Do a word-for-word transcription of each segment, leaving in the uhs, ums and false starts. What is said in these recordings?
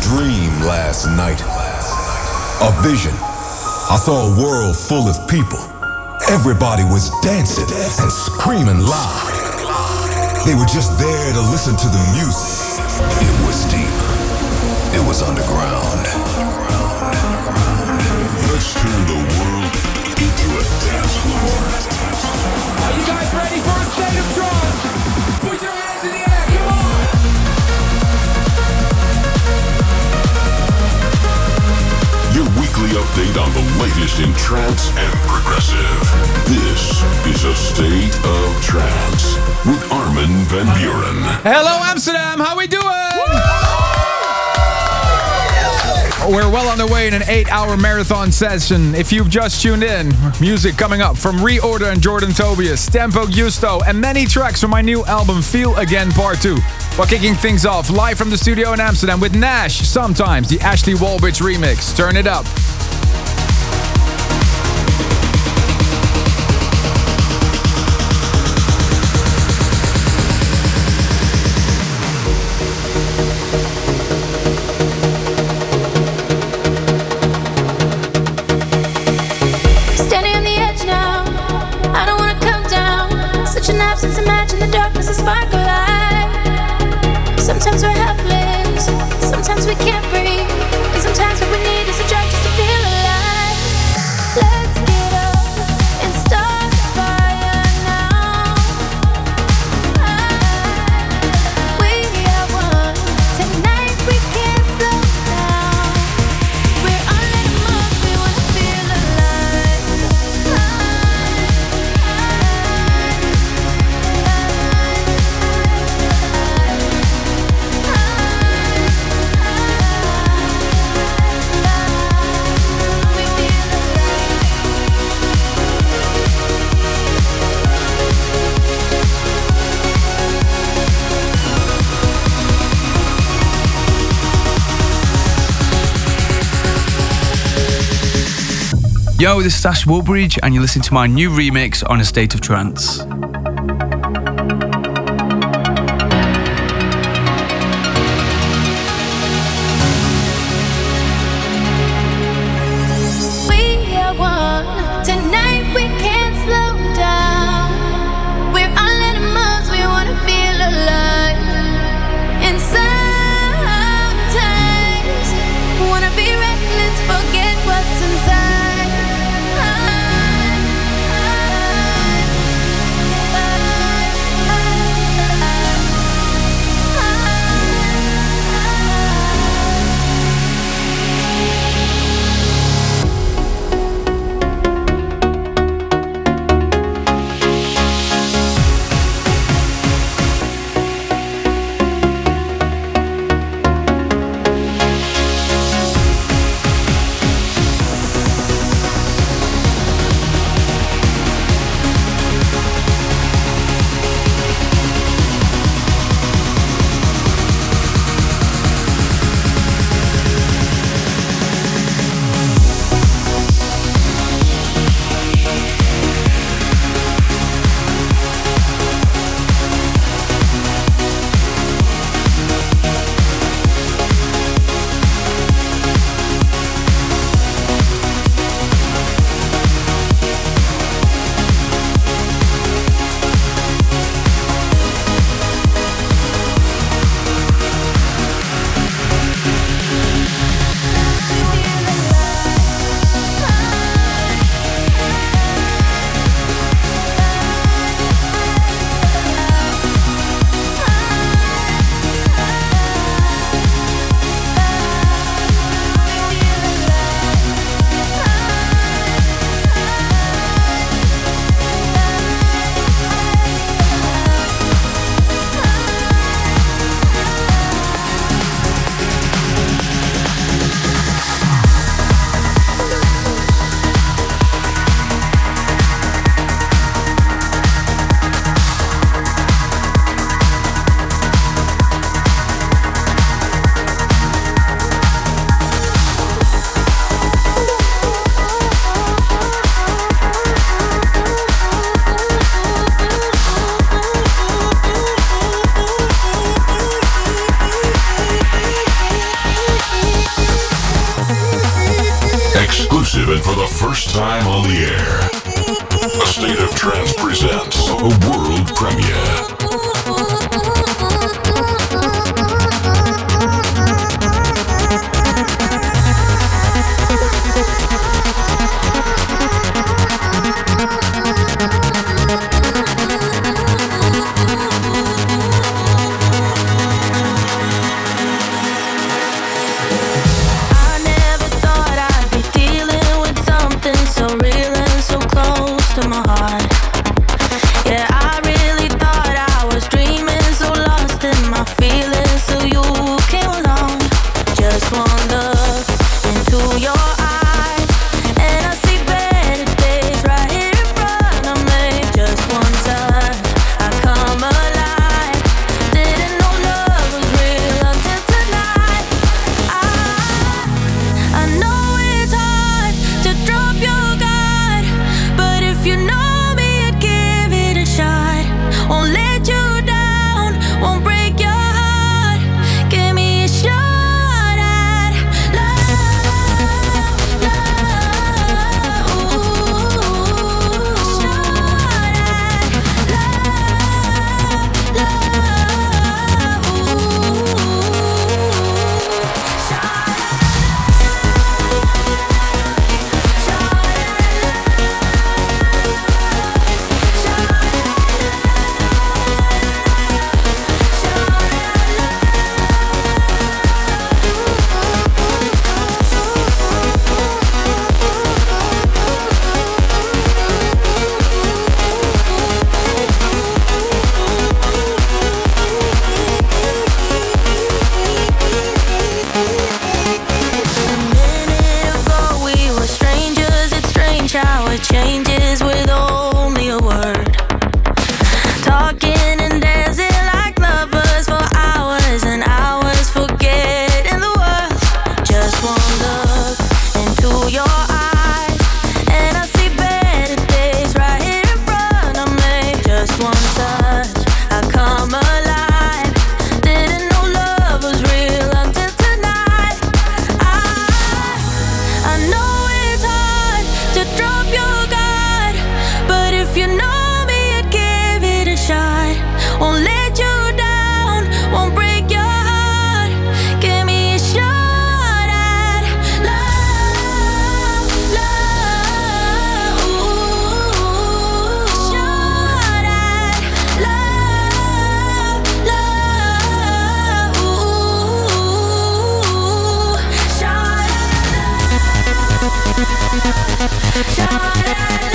dream last night. A vision. I saw a world full of people. Everybody was dancing and screaming loud. They were just there to listen to the music. It was deep. It was underground. Let's turn the world into a dance floor. Are you guys ready for a state of trance? Put your hands in the air, come on! Your weekly update on the latest in trance and progressive. This is a State of Trance with Armin van Buuren. Hello Amsterdam, how we doing? We're well on the way in an eight-hour marathon session. If you've just tuned in, music coming up from Reorder and Jordan Tobias, Tempo Giusto, and many tracks from my new album Feel Again Part two. While kicking things off, live from the studio in Amsterdam with Nash, Sometimes, the Ashley Walbridge remix. Turn it up. Absence, imagine the darkness, a spark of light. Sometimes we're helpless, sometimes we can't breathe, and sometimes what we need is a drug just to feel alive. Let's get up and start the fire now. We are one, tonight we can't slow down. We're on the move, we wanna feel alive. Yo, this is Ash Walbridge, and you're listening to my new remix on A State of Trance. We are one, tonight we can't slow down. We're all animals, we wanna feel alive. And sometimes we wanna be reckless, forget what's inside. I, I, the first time on the air. A State of Trance presents a world premiere. To my heart, yeah, I really thought I was dreaming, so lost in my feelings. So you came along, just one look into your eyes, and I see better days right here in front of me. Just one touch, I come alive. Didn't know love was real until tonight. I, I know it's hard to drop your guard, but if you know me, I'd give it a shot. Won't let you down, won't break your heart. Give me a shot at love, love, ooh. Shot at love, love, ooh. Shot how it changes with only a word. Talking and dancing like lovers for hours and hours, forgetting the world. Just one look into your eyes, and I see better days right here in front of me. Just one touch, I come alive. Didn't know love was real until tonight. I, I know it's hard to drop your guard, but if you know me, I'd give it a shot. Won't let you down, won't break your heart. Give me a shot at love, love, ooh. Shot at love, love, ooh. Shot at love, shot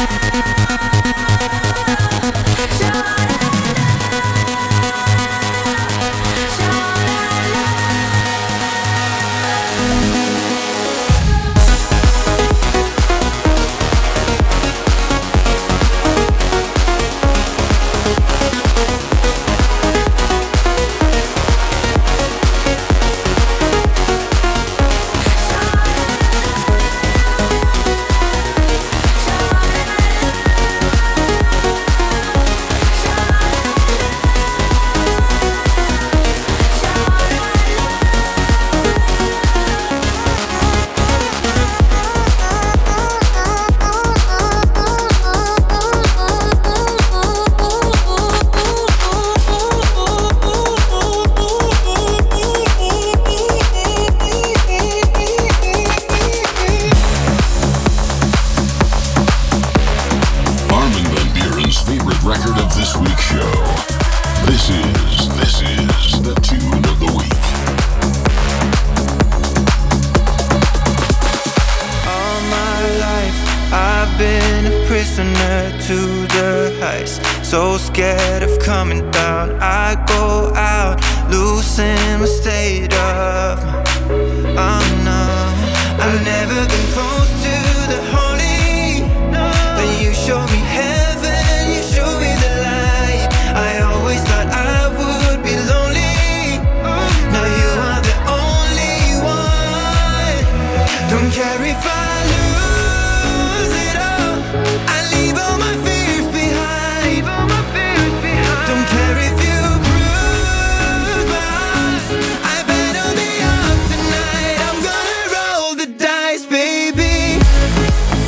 so scared of coming down. I go out, losing my state of mind. Oh no, I've never been close to the holy. Then you showed me heaven, you showed me the light. I always thought I would be lonely. Now you are the only one. Don't care if I lose it all, I leave all my fears behind. Don't care if you bruise my heart, I bet on the odds tonight. I'm gonna roll the dice, baby.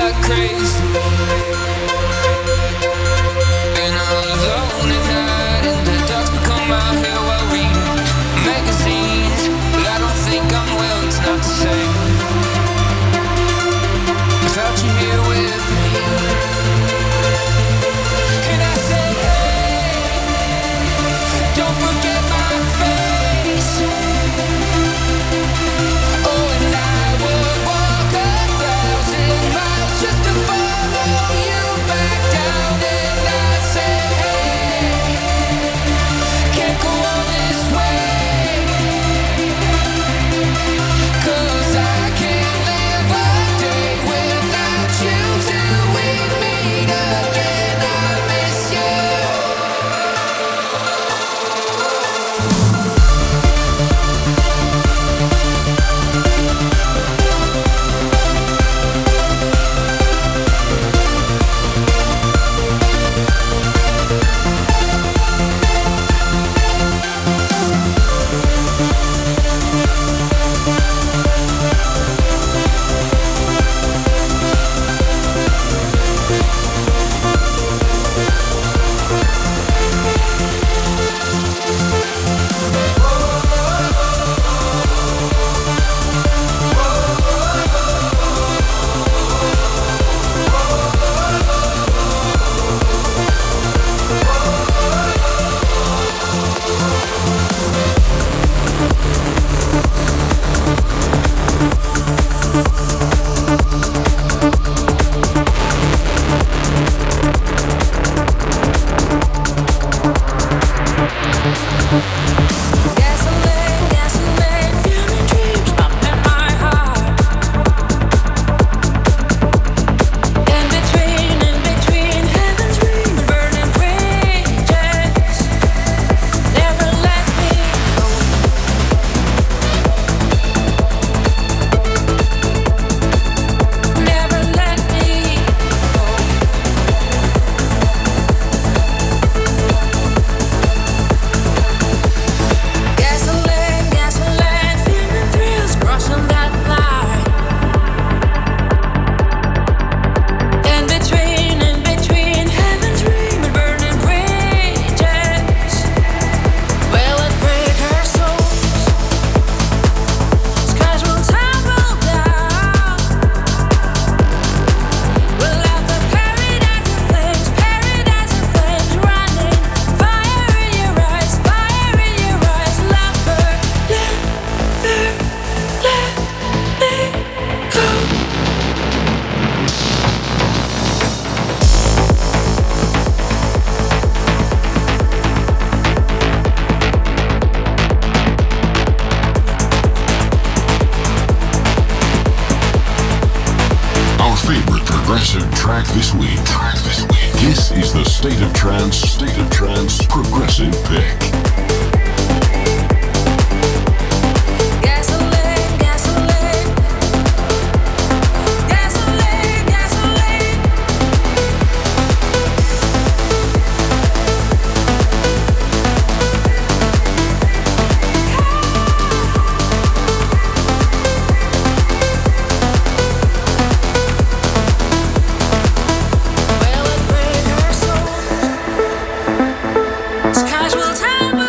like crazy. And I'm alone at night, and the dogs become my hair while reading magazines. But I don't think I'm well, it's not the same without you here with me. And I said, hey, don't forget my face. Oh, and I would walk a thousand miles just to follow you back down. And I said, hey, can't go on this way, 'cause I can't live a day without you till we meet again. I miss you. Gasoline, gasoline, fueling dreams up in my heart. In between, in between heaven's ring, burning bridges. Never let me go. Never let me go. Gasoline, gasoline, feeling thrills crossing that line. In between, in between heaven's ring and burning bridges. Will it break our souls? Skies will tumble down. We'll have the paradise of flames, paradise of flames running. Fire in your eyes, fire in your eyes, lover. Never let me go. Our favorite progressive track this week. Track this week. This is the State of Trance, State of Trance Progressive Pick. Gasoline, gasoline, gasoline, gasoline. Will it break our souls? Skies will tumble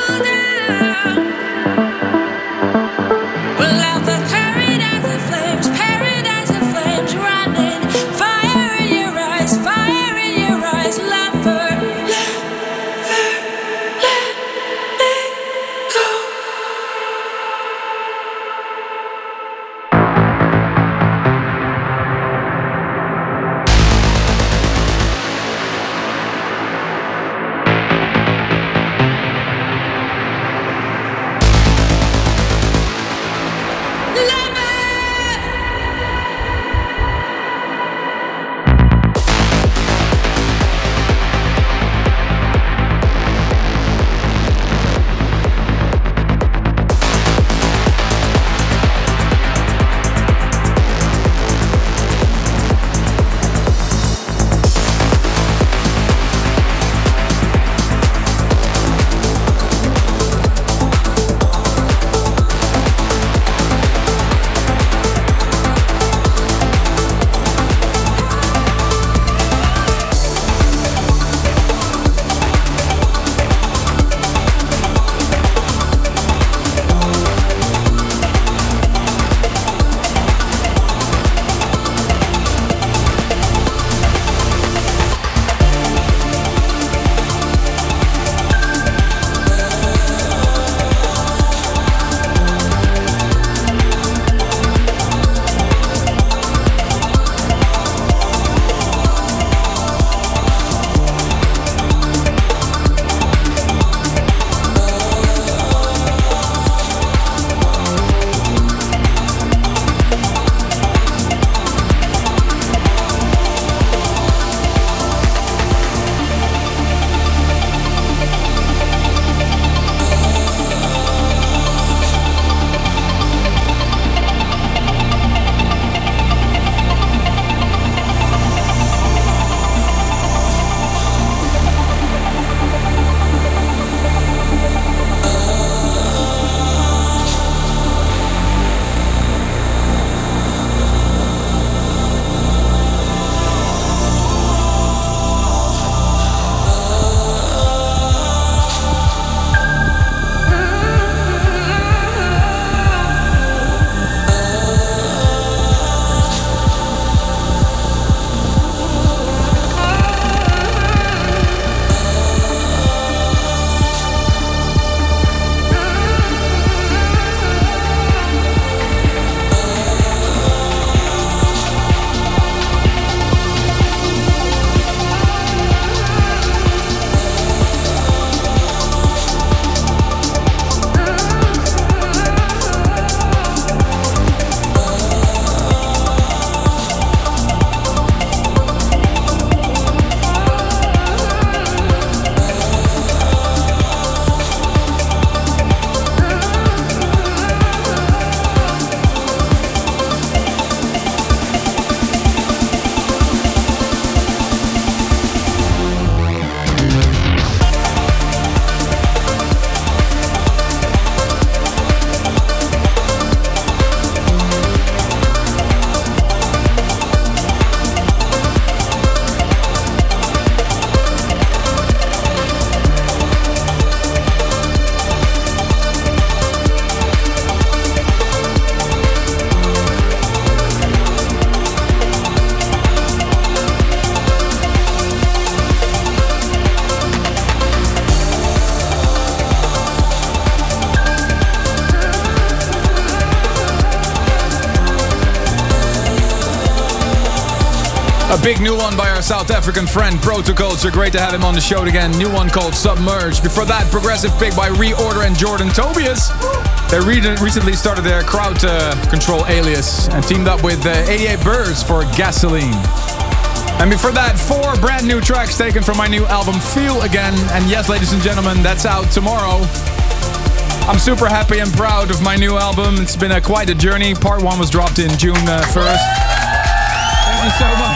A big new one by our South African friend Protoculture. Great to have him on the show again. New one called Submerge. Before that, progressive pick by Reorder and Jordan Tobias. They re- recently started their crowd uh, control alias and teamed up with uh, eighty-eight Birds for Gasoline. And before that, four brand new tracks taken from my new album Feel Again. And yes, ladies and gentlemen, that's out tomorrow. I'm super happy and proud of my new album. It's been a, quite a journey. Part one was dropped in June uh, first. Thank you so much.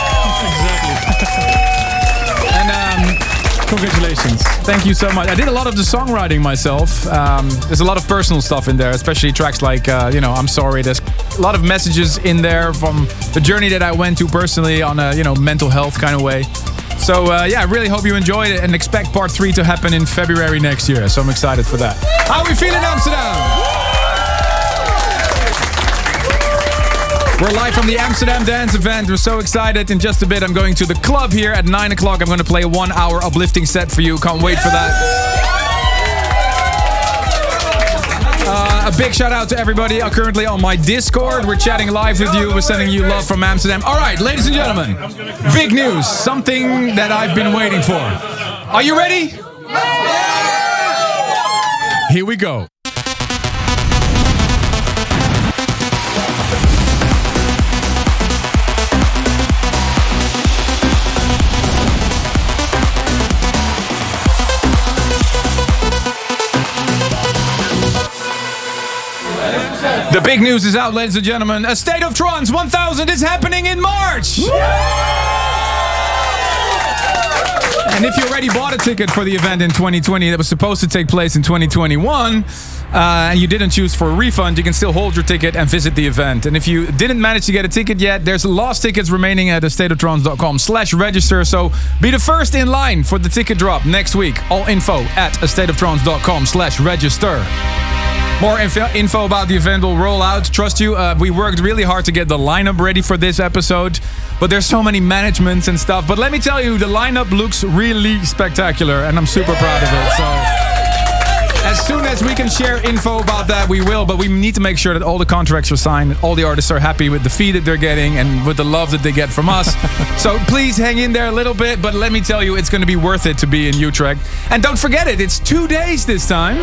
And um, congratulations. Thank you so much. I did a lot of the songwriting myself. Um, there's a lot of personal stuff in there, especially tracks like, uh, you know, I'm Sorry. There's a lot of messages in there from the journey that I went to personally on a, you know, mental health kind of way. So, uh, yeah, I really hope you enjoyed it and expect part three to happen in February next year. So I'm excited for that. How are we feeling, Amsterdam? We're live from the Amsterdam Dance event. We're so excited. In just a bit, I'm going to the club here at nine o'clock. I'm going to play a one-hour uplifting set for you. Can't wait for that. Uh, a big shout out to everybody currently on my Discord. We're chatting live with you. We're sending you love from Amsterdam. All right, ladies and gentlemen, big news. Something that I've been waiting for. Are you ready? Here we go. The big news is out, ladies and gentlemen. A State of Trance one thousand is happening in March. And if you already bought a ticket for the event in twenty twenty that was supposed to take place in twenty twenty-one, uh, and you didn't choose for a refund, you can still hold your ticket and visit the event. And if you didn't manage to get a ticket yet, there's lost tickets remaining at astateoftrance.com slash register. So be the first in line for the ticket drop next week. All info at astateoftrance.com slash register. More info, info about the event will roll out. Trust you, uh, we worked really hard to get the lineup ready for this episode. But there's so many managements and stuff. But let me tell you, the lineup looks really spectacular. And I'm super proud of it. So as soon as we can share info about that, we will. But we need to make sure that all the contracts are signed. All the artists are happy with the fee that they're getting and with the love that they get from us. So please hang in there a little bit. But let me tell you, it's going to be worth it to be in Utrecht. And don't forget it, it's two days this time.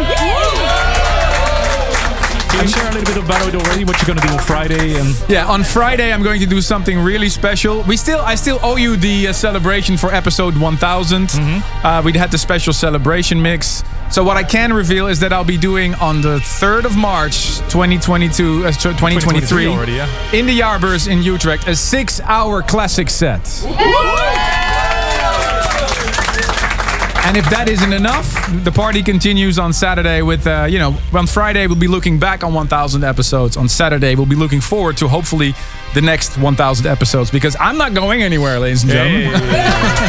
Can you share a little bit about it already? What you're going to do on Friday? And yeah, on Friday I'm going to do something really special. We still, I still owe you the uh, celebration for episode one thousand. Mm-hmm. Uh, we had the special celebration mix. So what I can reveal is that I'll be doing on the third of March, twenty twenty-two, uh, twenty twenty-three, already, yeah. in the Jaarbeurs in Utrecht, a six-hour classic set. And if that isn't enough, the party continues on Saturday with, uh, you know, on Friday we'll be looking back on one thousand episodes. On Saturday we'll be looking forward to hopefully the next one thousand episodes because I'm not going anywhere, ladies and gentlemen. Hey.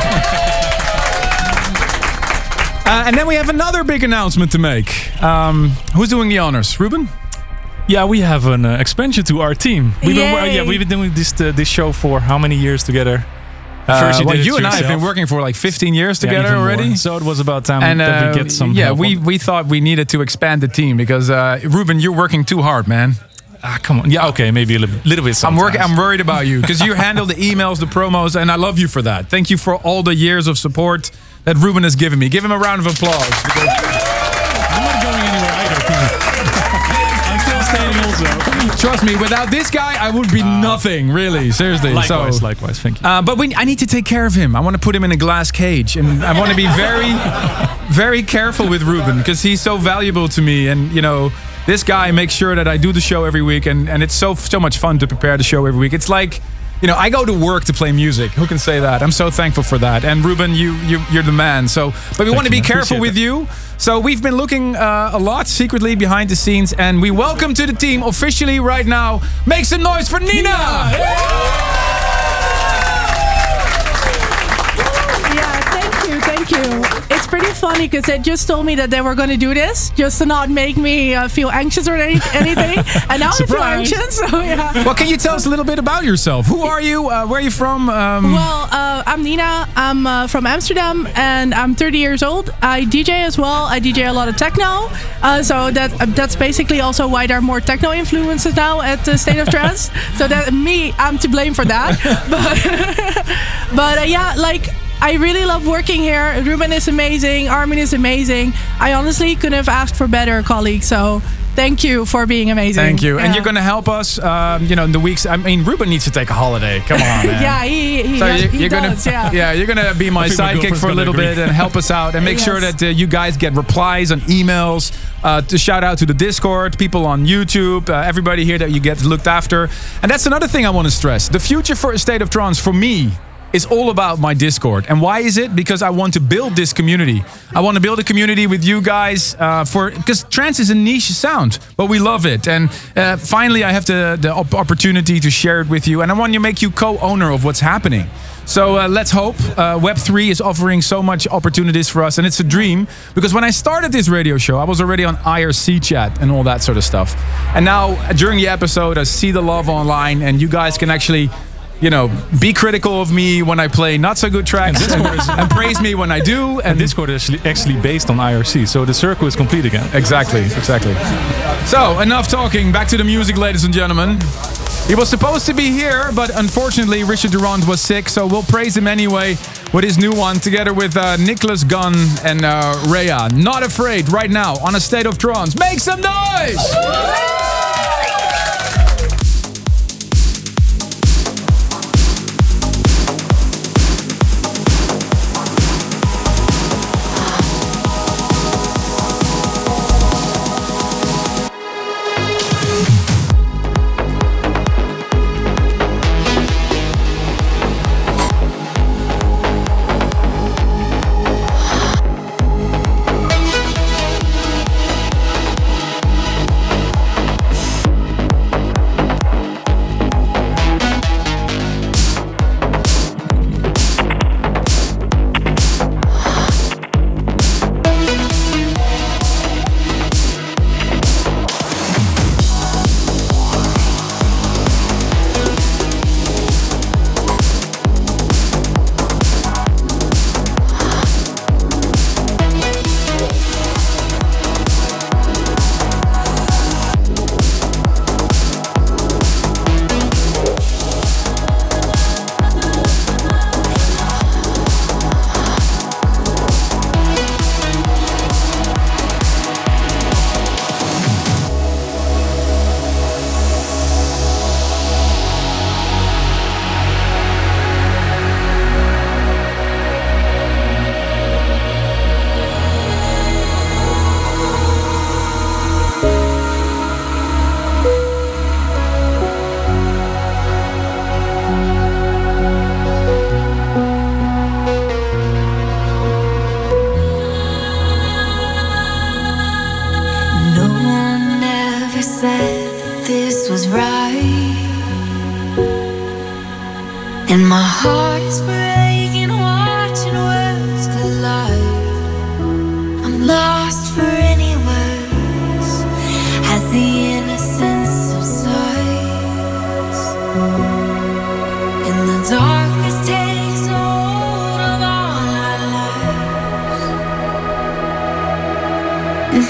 uh, and then we have another big announcement to make. Um, who's doing the honors? Ruben? Yeah, we have an uh, expansion to our team. We've been, uh, yeah, we've been doing this uh, this show for how many years together? Uh, First you well, you and yourself. I have been working for like fifteen years together yeah, already. More. So it was about time and, uh, that we get some Yeah, help we, on. we thought we needed to expand the team because, uh, Ruben, you're working too hard, man. Ah, come on. Yeah, okay, maybe a little, little bit sometimes. I'm, work, I'm worried about you because you handle the emails, the promos, and I love you for that. Thank you for all the years of support that Ruben has given me. Give him a round of applause. I'm not going anywhere either. I'm still staying also. Trust me, without this guy, I would be uh, nothing, really. Seriously. Likewise, so, likewise. Thank you. Uh, but we, I need to take care of him. I want to put him in a glass cage. And I want to be very, very careful with Ruben because he's so valuable to me. And, you know, this guy makes sure that I do the show every week. And, and it's so, so much fun to prepare the show every week. It's like, you know, I go to work to play music. Who can say that? I'm so thankful for that. And Ruben, you, you, you're the man. So, but we Thank want to be you. careful with you. So we've been looking uh, a lot secretly behind the scenes, and we welcome to the team officially right now. Make some noise for Nina! Yeah, thank you, thank you. It's pretty funny because they just told me that they were going to do this just to not make me uh, feel anxious or any, anything. And now I feel anxious. So yeah. Well, can you tell us a little bit about yourself? Who are you? Uh, where are you from? Um, well, uh, uh, I'm Nina. I'm uh, from Amsterdam, and I'm thirty years old. I D J as well. I D J a lot of techno. Uh, so that uh, that's basically also why there are more techno influences now at the State of Trance. So that me, I'm to blame for that. but but uh, yeah, like. I really love working here. Ruben is amazing. Armin is amazing. I honestly couldn't have asked for better colleagues. So thank you for being amazing. Thank you. Yeah. And you're going to help us, um, you know, in the weeks. I mean, Ruben needs to take a holiday. Come on, man. yeah, he, he, So he, you, he you're does. gonna, yeah. yeah, you're gonna be my I think my sidekick girlfriend's for a gonna little agree. bit and help us out and make Yes. sure that uh, you guys get replies on emails. Uh, to shout out to the Discord, people on YouTube, uh, everybody here that you get looked after. And that's another thing I want to stress: the future for A State of Trance for me is all about my Discord. And why is it? Because I want to build this community. I want to build a community with you guys uh, for because trance is a niche sound, but we love it. And uh, finally, I have the, the op- opportunity to share it with you. And I want to make you co-owner of what's happening. So uh, let's hope. Uh, Web three is offering so much opportunities for us, and it's a dream. Because when I started this radio show, I was already on I R C chat and all that sort of stuff. And now, during the episode, I see the love online, and you guys can actually, you know, be critical of me when I play not so good tracks and, and praise me when I do. And And Discord is actually, actually based on I R C, so the circle is complete again. Exactly, exactly. So, enough talking. Back to the music, ladies and gentlemen. He was supposed to be here, but unfortunately Richard Durand was sick, so we'll praise him anyway with his new one, together with uh, Nicholas Gunn and uh, Rhea. Not Afraid, right now, on A State of Trance. Make some noise! No one ever said that this was right. And my heart is breaking, watching worlds collide. I'm lost for any words as the innocence subsides. And the darkness takes hold of all our lives. And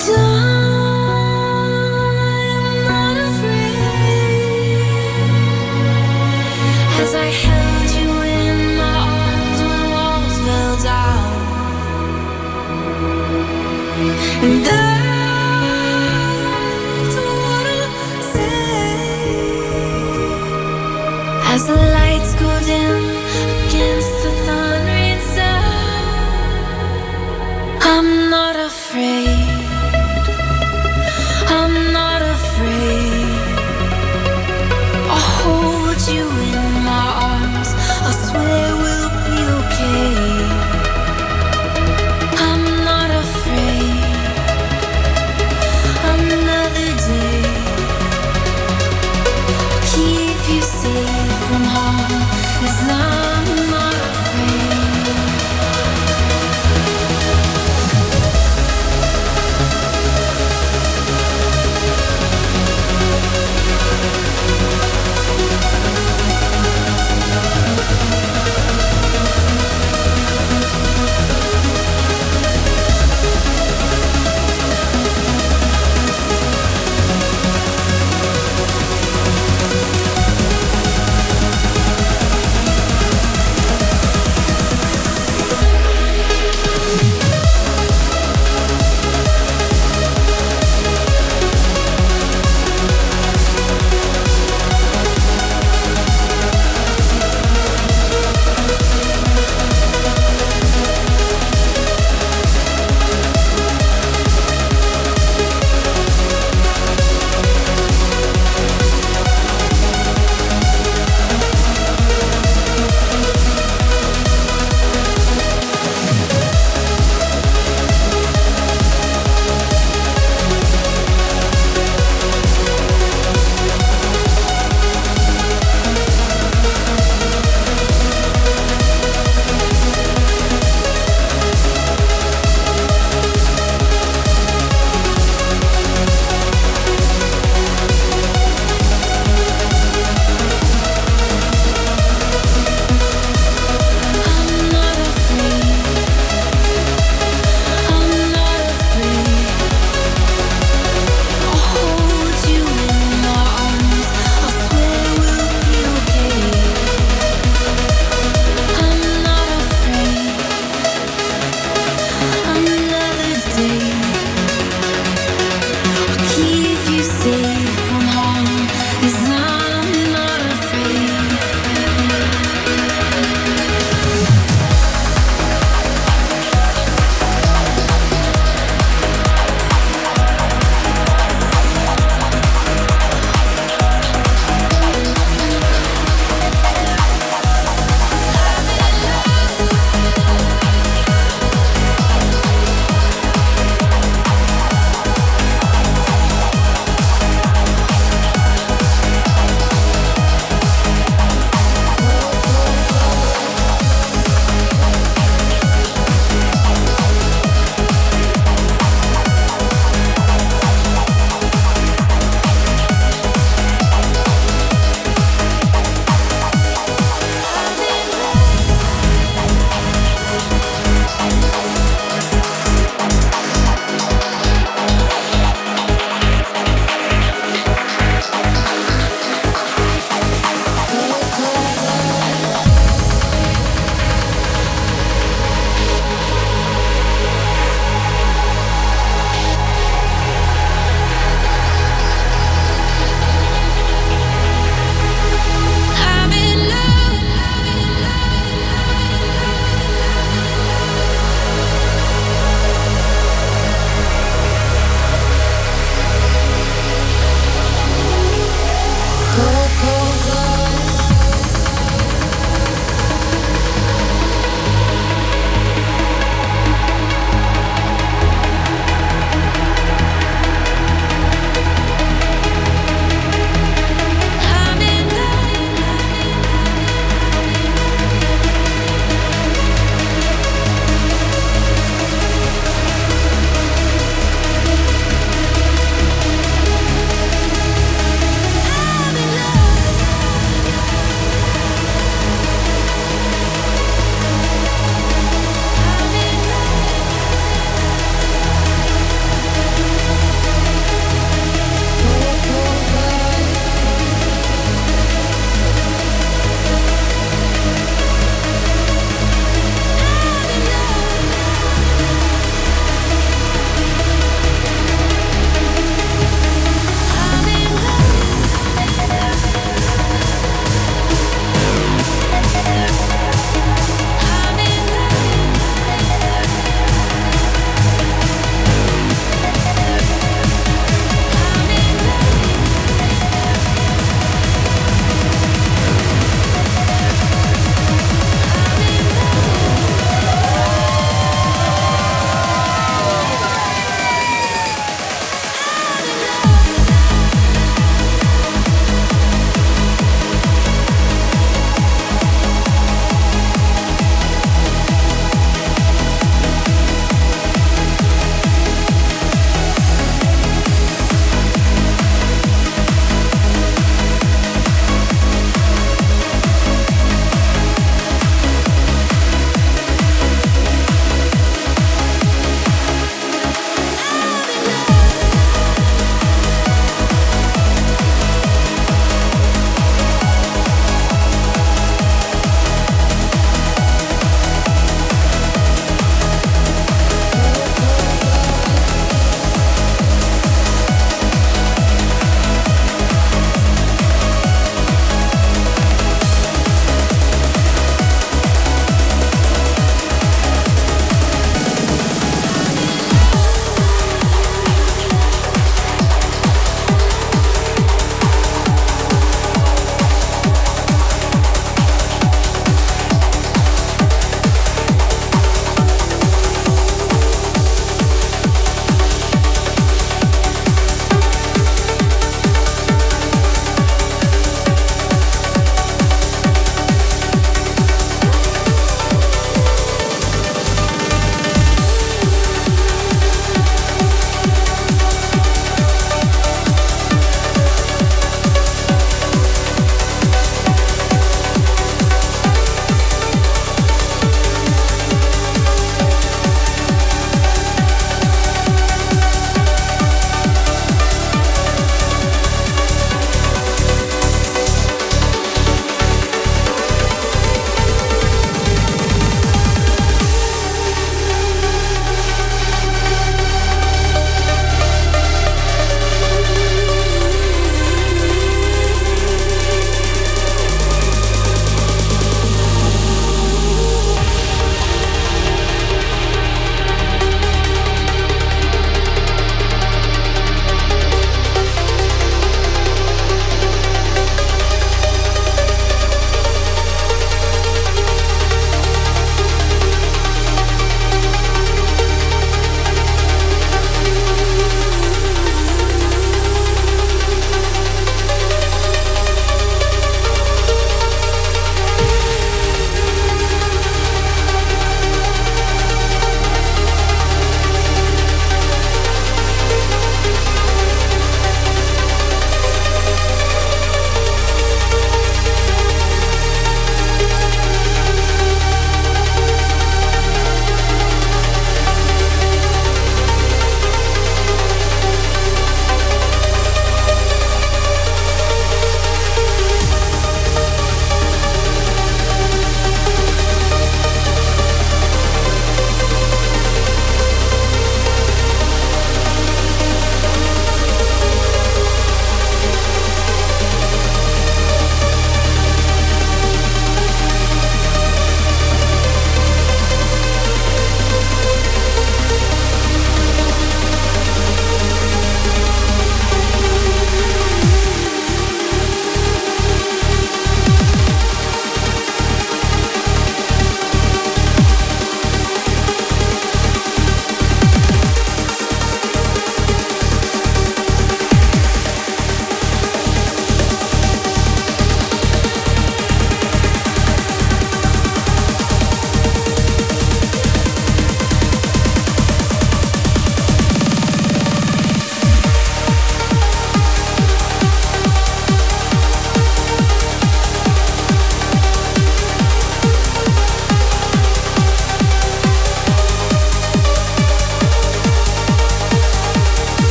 I'm not afraid as I held you in my arms when walls fell down. And that's what I'll say as the lights go dim against the thundering sound. I'm not afraid.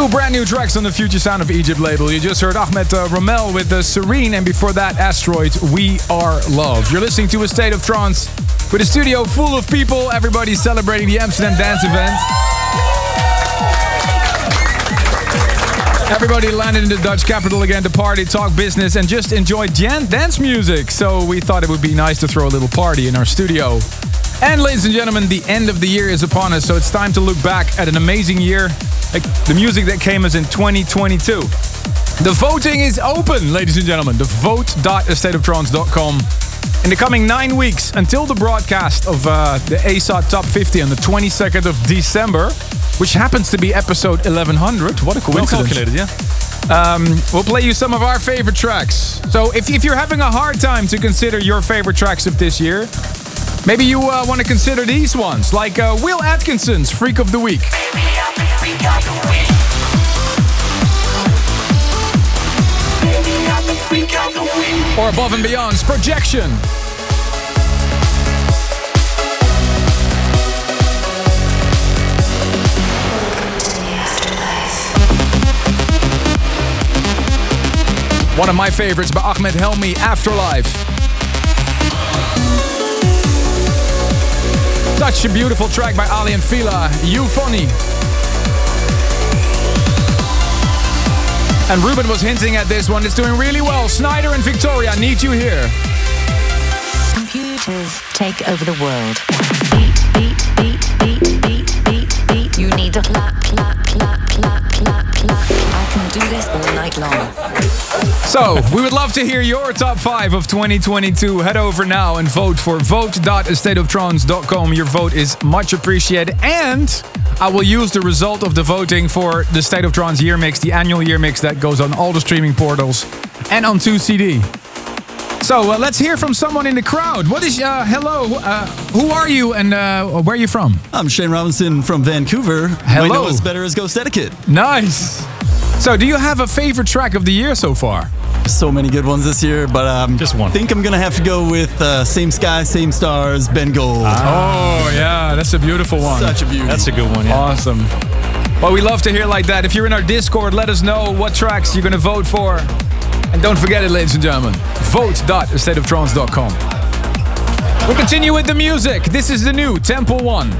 Two brand new tracks on the Future Sound of Egypt label. You just heard Ahmed uh, Rommel with the Serene, and before that, Asteroid, We Are Love. You're listening to A State of Trance with a studio full of people. Everybody's celebrating the Amsterdam Dance event. Everybody landed in the Dutch capital again to party, talk business, and just enjoy jan- dance music. So we thought it would be nice to throw a little party in our studio. And ladies and gentlemen, the end of the year is upon us, so it's time to look back at an amazing year. Like the music that came us in twenty twenty-two. The voting is open, ladies and gentlemen. The vote dot a state of trance dot com. In the coming nine weeks, until the broadcast of uh, the A S O T Top fifty on the twenty-second of December, which happens to be episode eleven hundred. What a coincidence. Well calculated, yeah. Um, we'll play you some of our favorite tracks. So if, if you're having a hard time to consider your favorite tracks of this year, maybe you uh, want to consider these ones, like uh, Will Atkinson's Freak of the Week. Baby, I'm the freak of the week. Baby, I'm the freak of the week. Or Above and Beyond's Projection. One of my favorites by Ahmed Helmi, Afterlife. Such a beautiful track by Ali and Fila, Euphony. And Ruben was hinting at this one. It's doing really well. Snyder and Victoria, Need You Here. Computers take over the world. Beat, beat, beat, beat, beat, beat, beat. You need a clap, clap, clap, clap, clap, clap. I can do this all night long. So, we would love to hear your top five of twenty twenty-two. Head over now and vote for vote dot a state of trance dot com. Your vote is much appreciated. And I will use the result of the voting for the State of Trance Year Mix, the annual Year Mix that goes on all the streaming portals and on two C D. So, uh, let's hear from someone in the crowd. What is, uh, hello, uh, who are you and uh, where are you from? I'm Shane Robinson from Vancouver. Hello. I know it's better as Ghost Etiquette. Nice. So, do you have a favorite track of the year so far? So many good ones this year, but um, Just one. I think I'm going to have to go with uh, Same Sky, Same Stars, Ben Gold. Oh, yeah, that's a beautiful one. Such a beauty. That's a good one, yeah. Awesome. Well, we love to hear like that. If you're in our Discord, let us know what tracks you're going to vote for. And don't forget it, ladies and gentlemen, vote dot a state of trance dot com. We'll continue with the music. This is the new Temple One.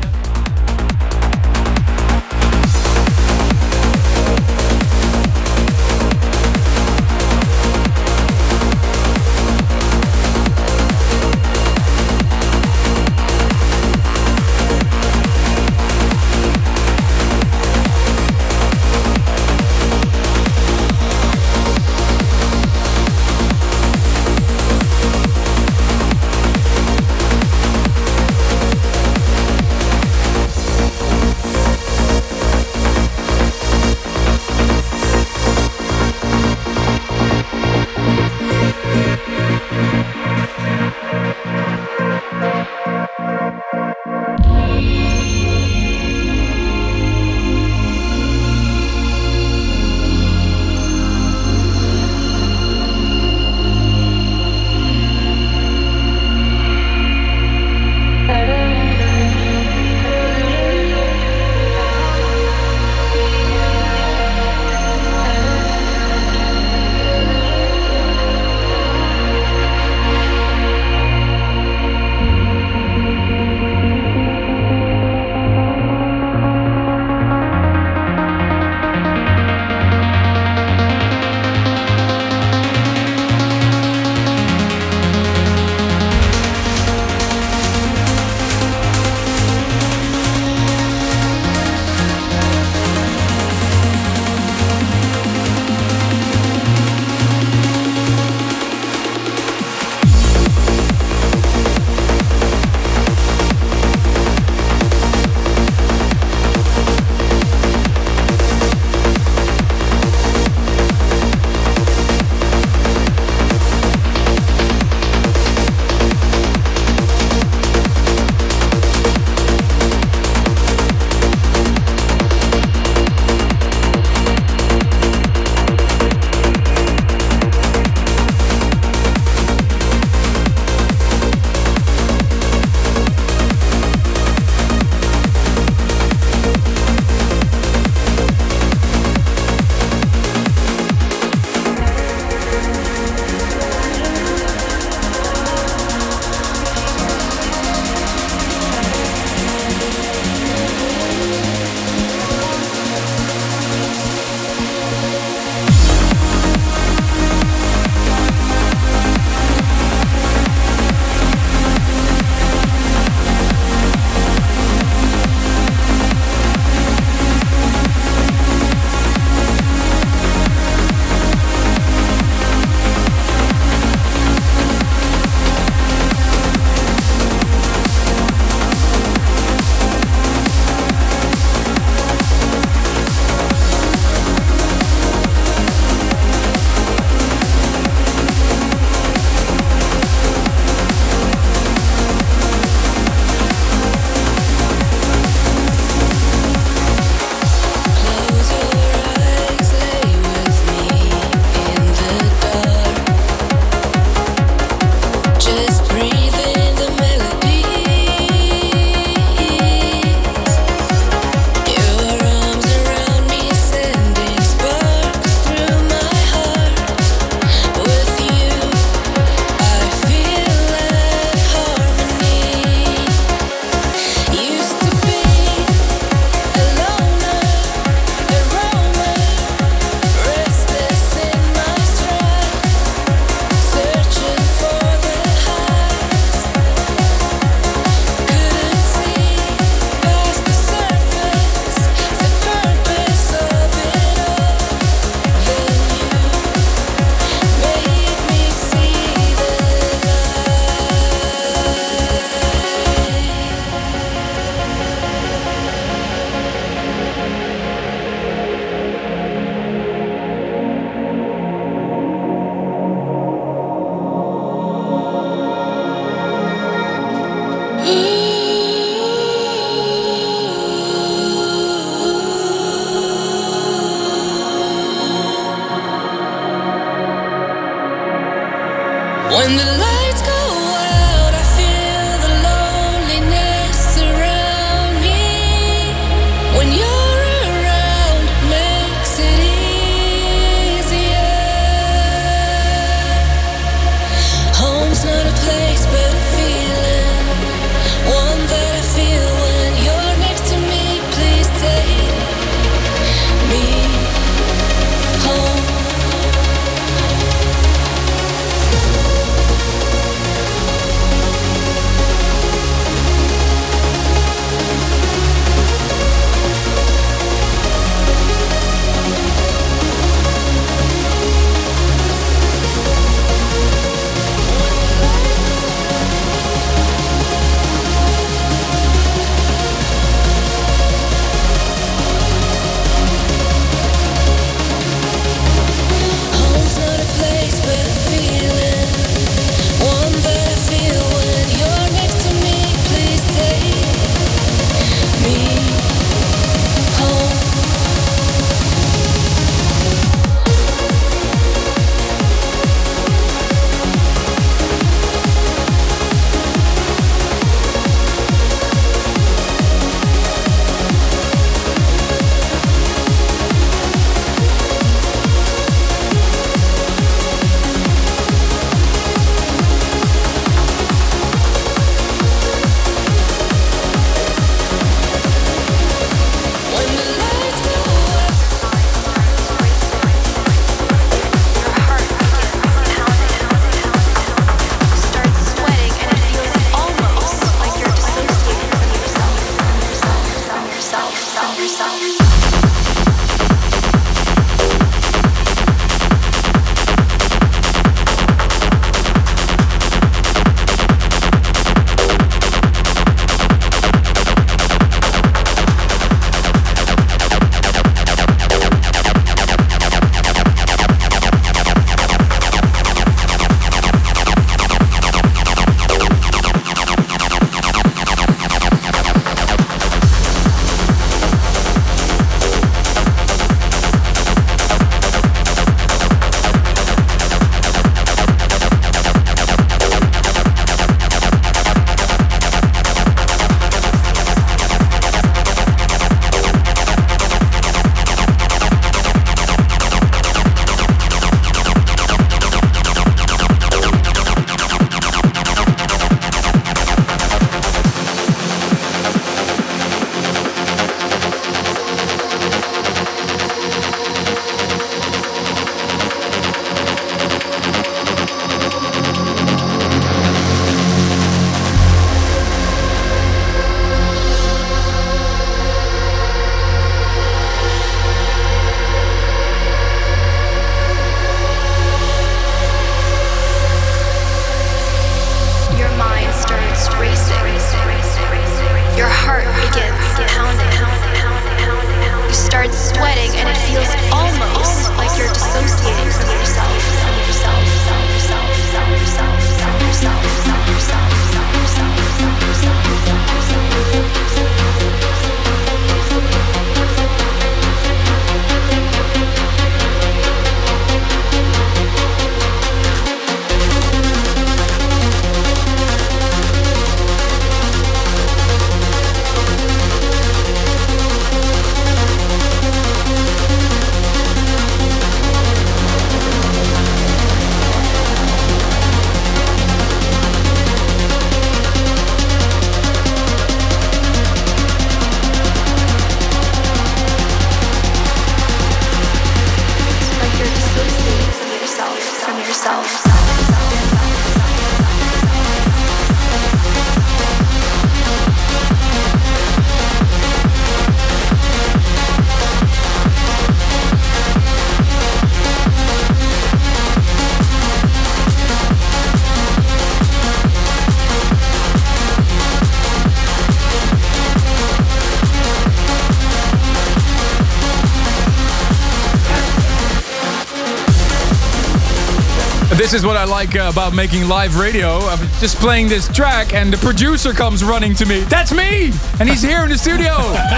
This is what I like uh, about making live radio. I'm just playing this track and the producer comes running to me. That's me! And he's here in the studio.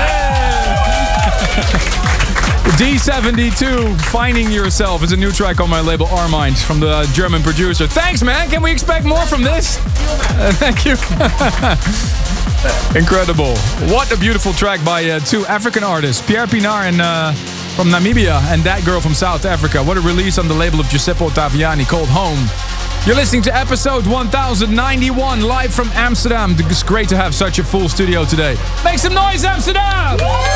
D seventy-two, Finding Yourself, is a new track on my label Armind from the German producer. Thanks, man. Can we expect more from this? Uh, thank you. Incredible. What a beautiful track by uh, two African artists, Pierre Pinar and, uh, from Namibia and That Girl from South Africa. What a release on the label of Giuseppe Ottaviani called Home. You're listening to episode one thousand ninety-one, live from Amsterdam. It's great to have such a full studio today. Make some noise, Amsterdam!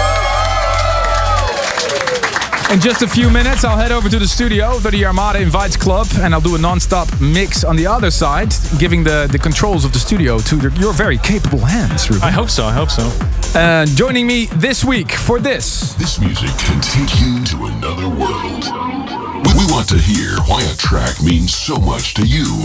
In just a few minutes, I'll head over to the studio, to the Armada Invites Club, and I'll do a non-stop mix on the other side, giving the, the controls of the studio to your, your very capable hands, Ruben. I hope so, I hope so. And uh, joining me this week for this. This music can take you to another world. We, we want to hear why a track means so much to you.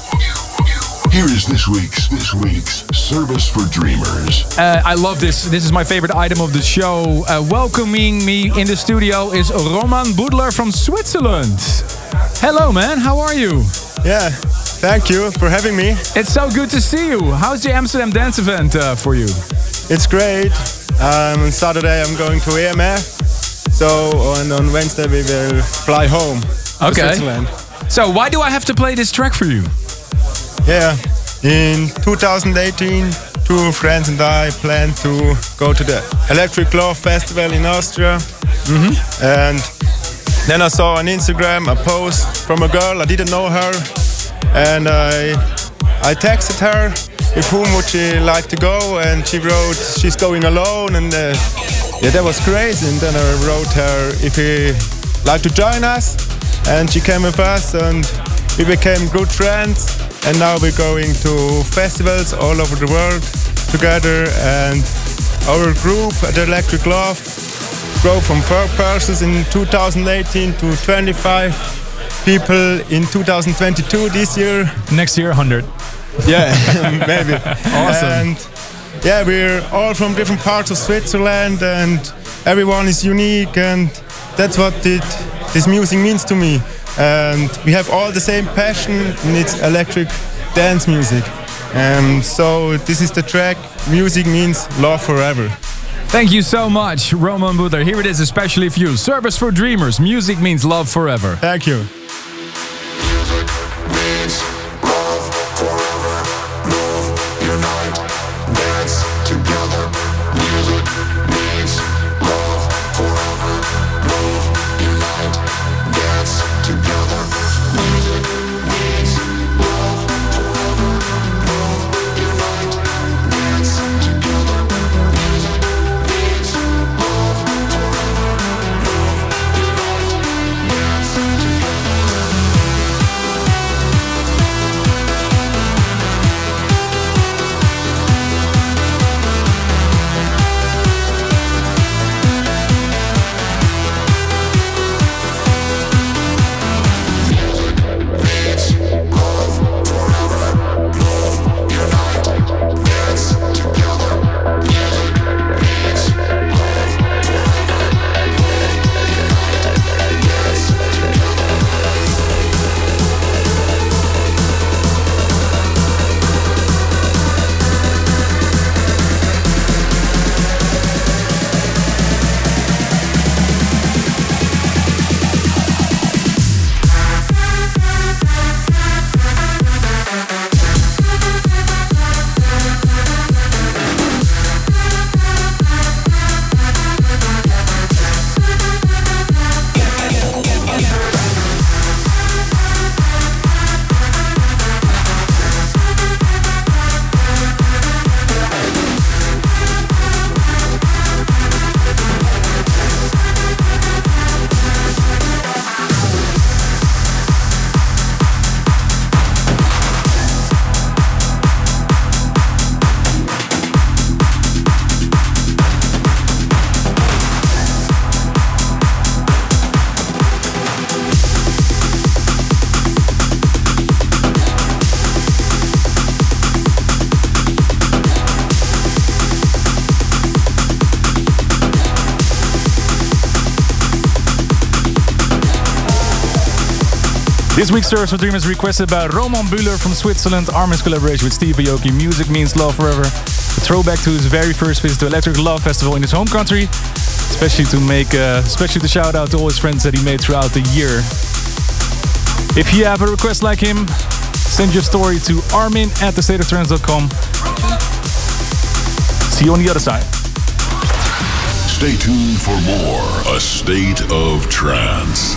Here is this week's this week's Service for Dreamers. Uh, I love this. This is my favorite item of the show. Uh, welcoming me in the studio is Roman Budler from Switzerland. Hello, man. How are you? Yeah, thank you for having me. It's so good to see you. How's the Amsterdam Dance Event uh, for you? It's great. Um, on Saturday I'm going to E M F. So on, on Wednesday we will fly home to Okay. Switzerland. So why do I have to play this track for you? Yeah, in two thousand eighteen, two friends and I planned to go to the Electric Glove Festival in Austria. Mm-hmm. And then I saw on Instagram a post from a girl, I didn't know her. And I, I texted her, with whom would she like to go? And she wrote, she's going alone. And uh, yeah, that was crazy. And then I wrote her if he like to join us. And she came with us and we became good friends. And now we're going to festivals all over the world together. And our group at the Electric Glove grew from four persons in two thousand eighteen to twenty-five people in two thousand twenty-two this year. Next year, one hundred. Yeah, maybe. Awesome. And yeah, we're all from different parts of Switzerland and everyone is unique and that's what it, this music means to me. And we have all the same passion and it's electric dance music. And so this is the track, Music Means Love Forever. Thank you so much, Roman Budler. Here it is especially for you. Service for Dreamers. Music means love forever. Thank you. Together. This week's Service for Dream is requested by Roman Bühler from Switzerland. Armin's collaboration with Steve Aoki, Music Means Love Forever. A throwback to his very first visit to Electric Love Festival in his home country. Especially to make, uh, especially to shout out to all his friends that he made throughout the year. If you have a request like him, send your story to armin at the state of trance dot com. See you on the other side. Stay tuned for more A State of Trance.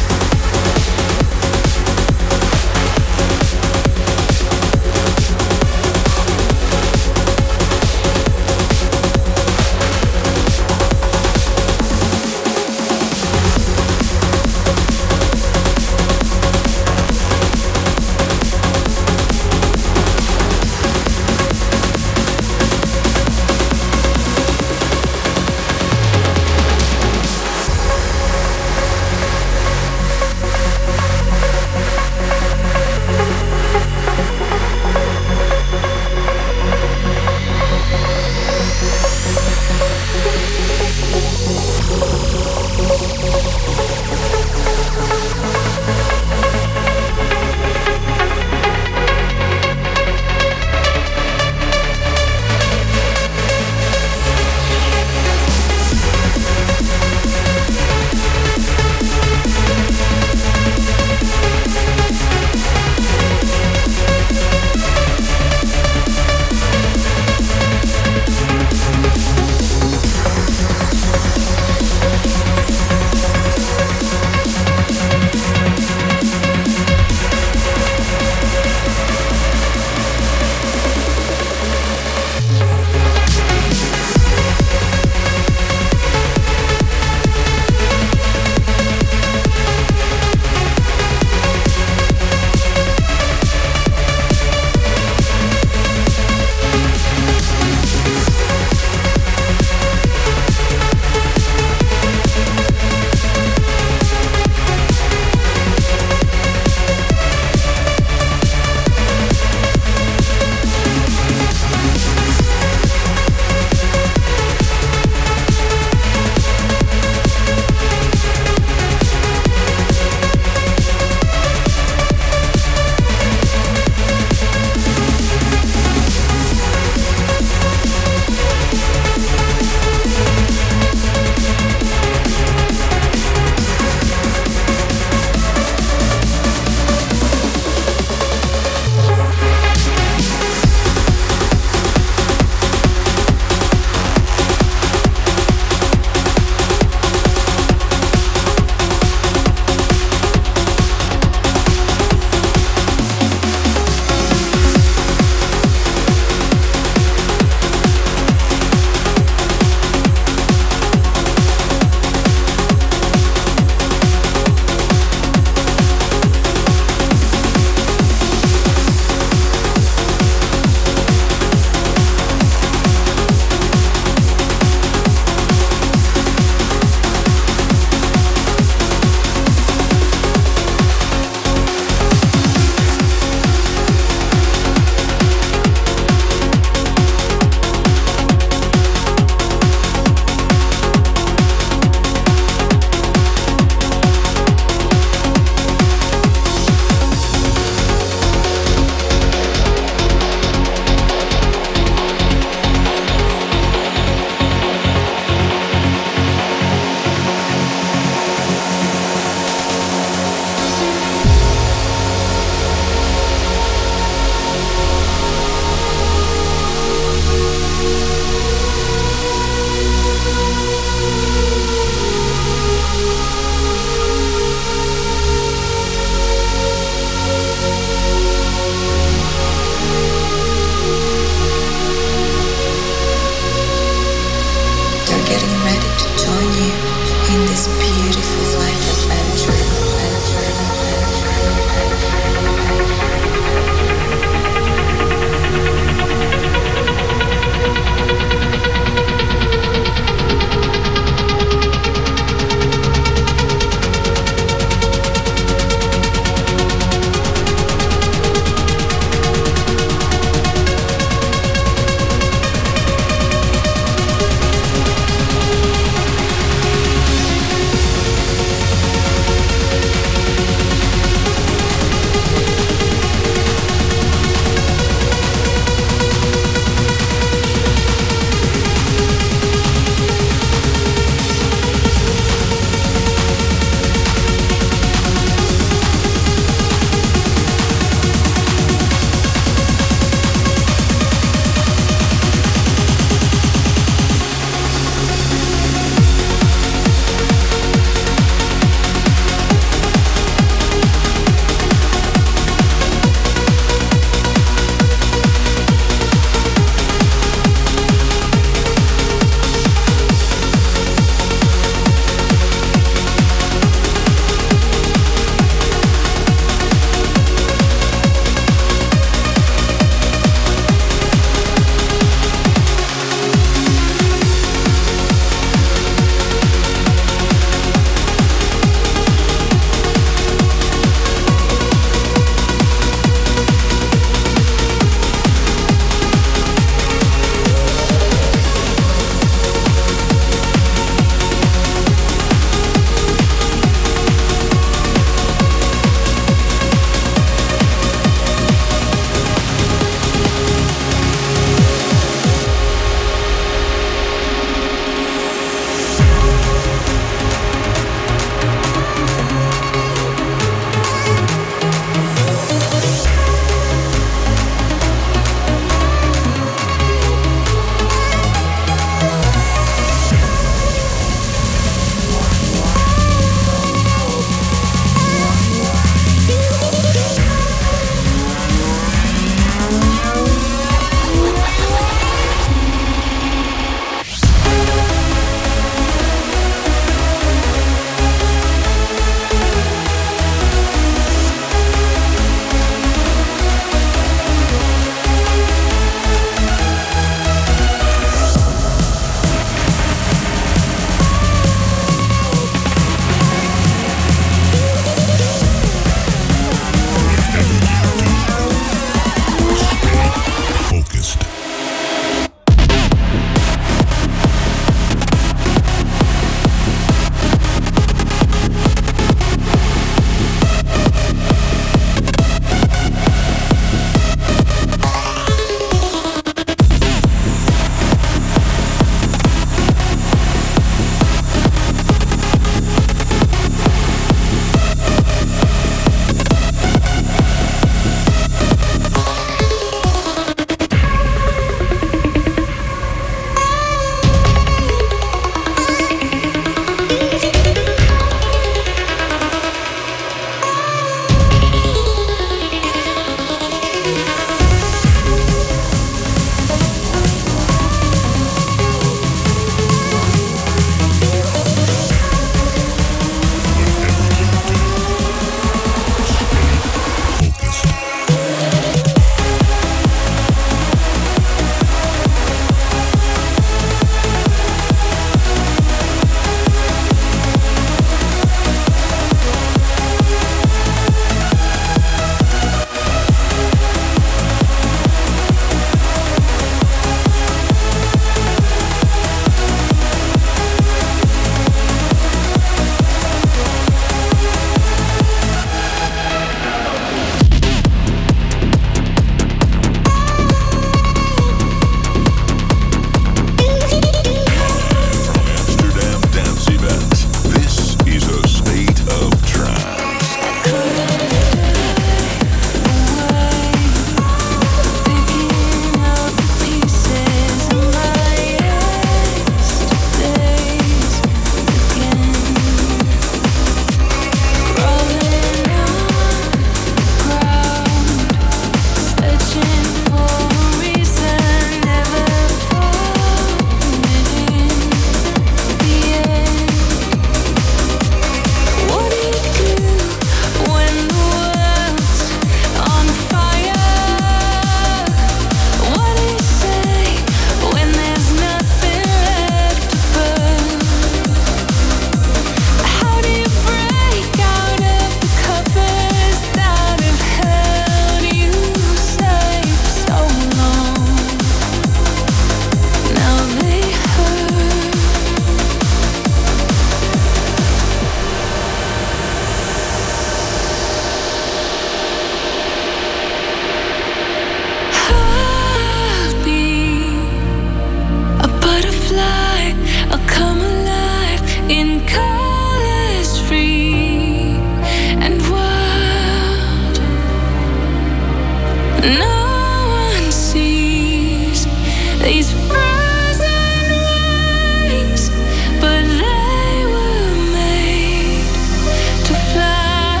No one sees these frozen wings, but they were made to fly.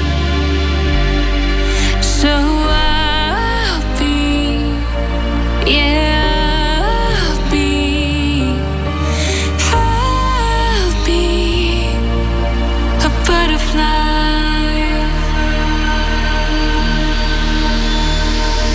So I'll be, yeah, I'll be, I'll be a butterfly.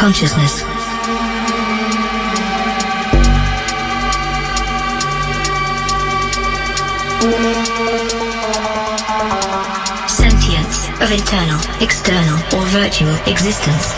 Consciousness. Sentience of internal, external, or virtual existence.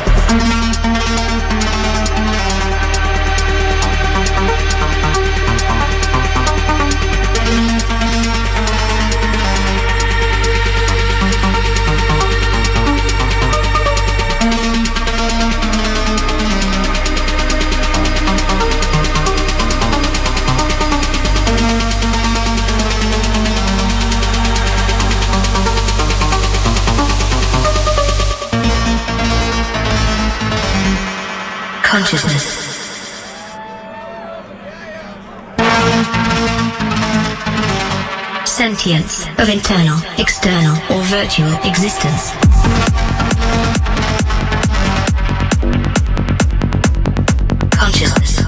Consciousness. Sentience of internal, external, or virtual existence. Consciousness.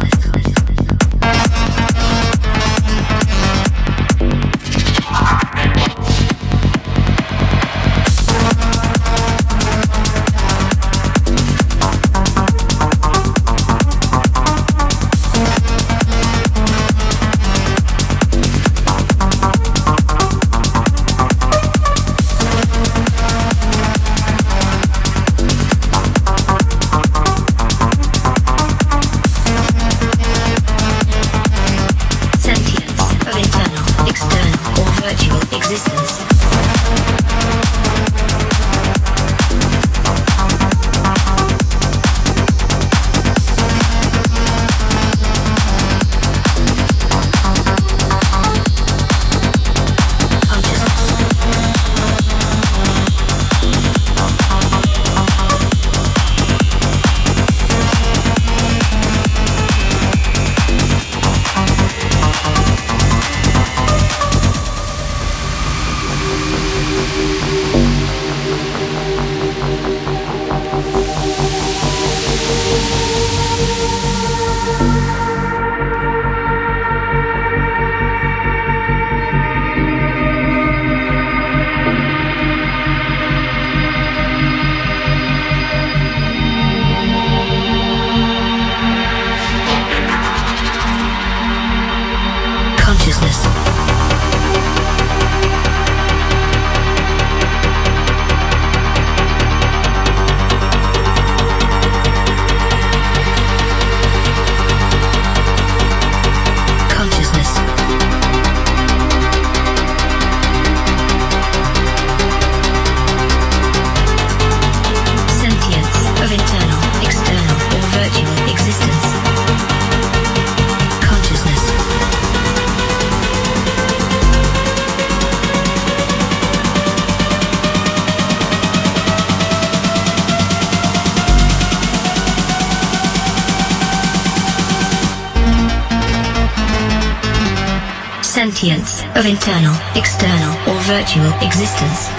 Sentience of internal, external, or virtual existence.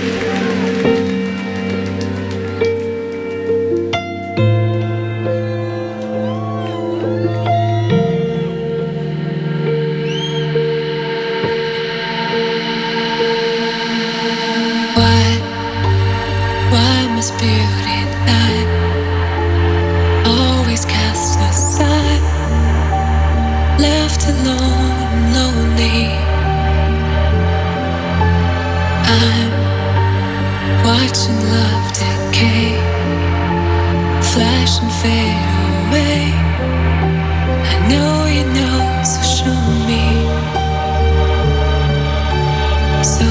Why, why must beauty die? Always cast aside, left alone, lonely. I'm watching love decay, flash and fade away. I know you know, so show me. So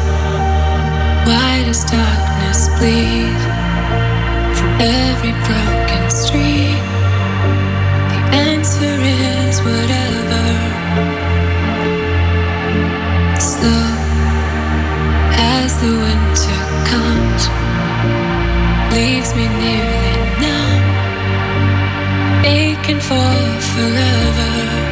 why does darkness bleed from every broken street? The answer is whatever. Slow as the winter comes, leaves me nearly numb, aching for forever.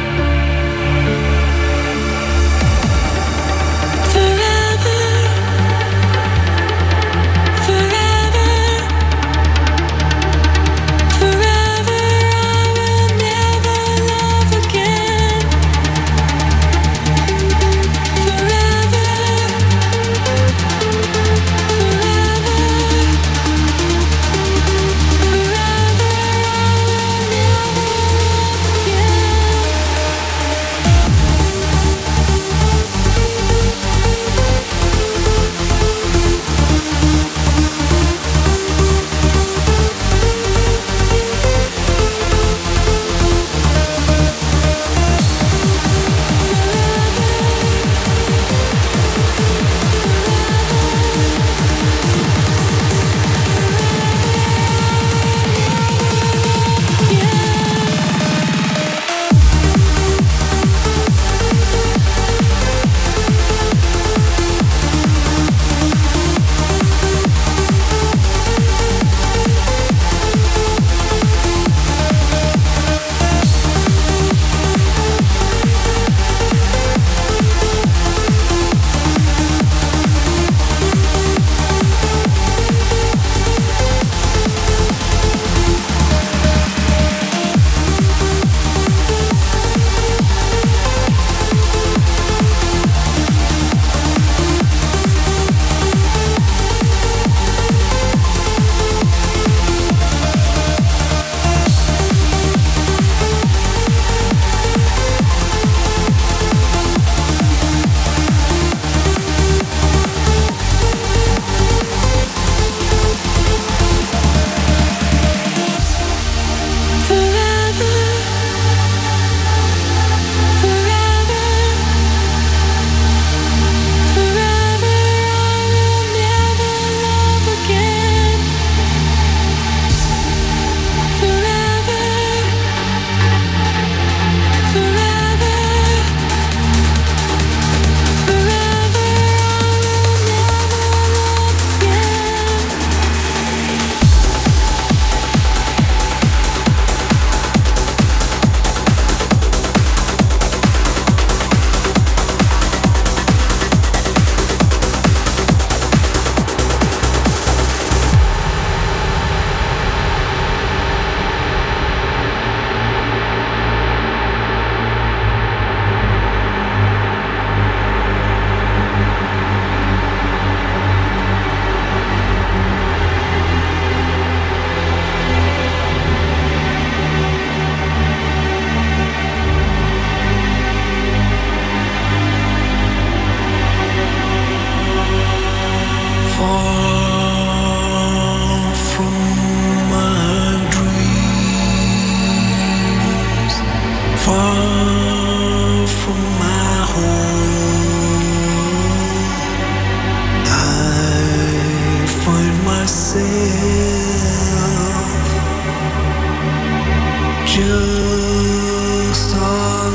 Just on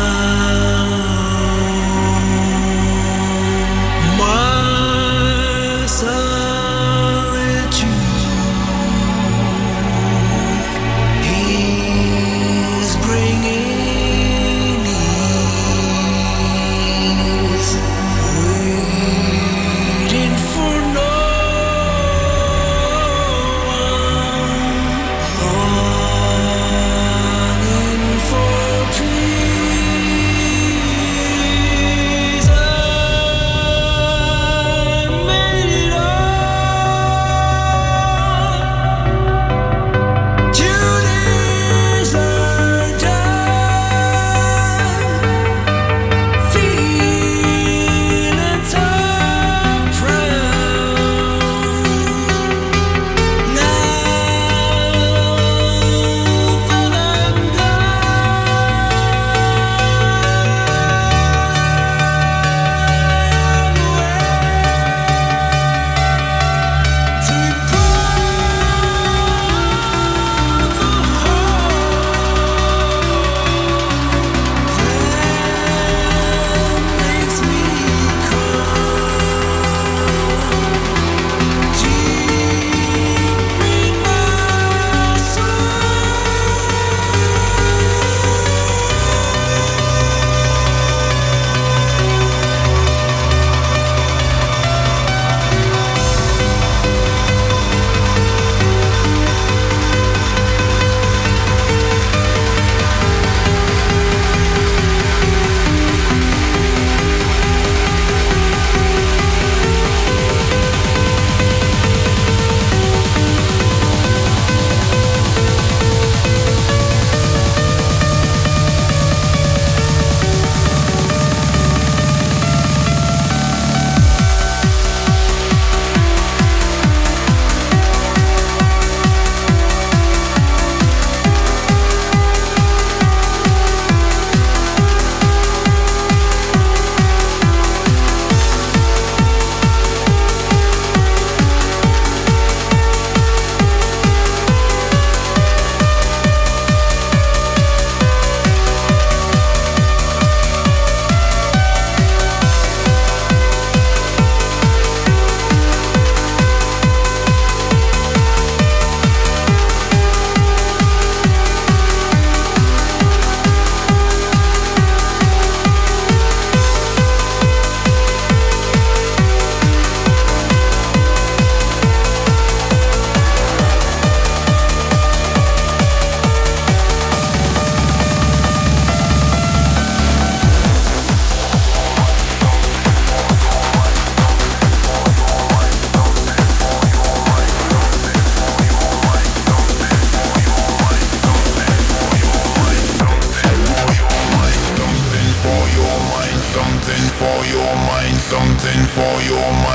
my own, my solitude is bringing ease, waiting for no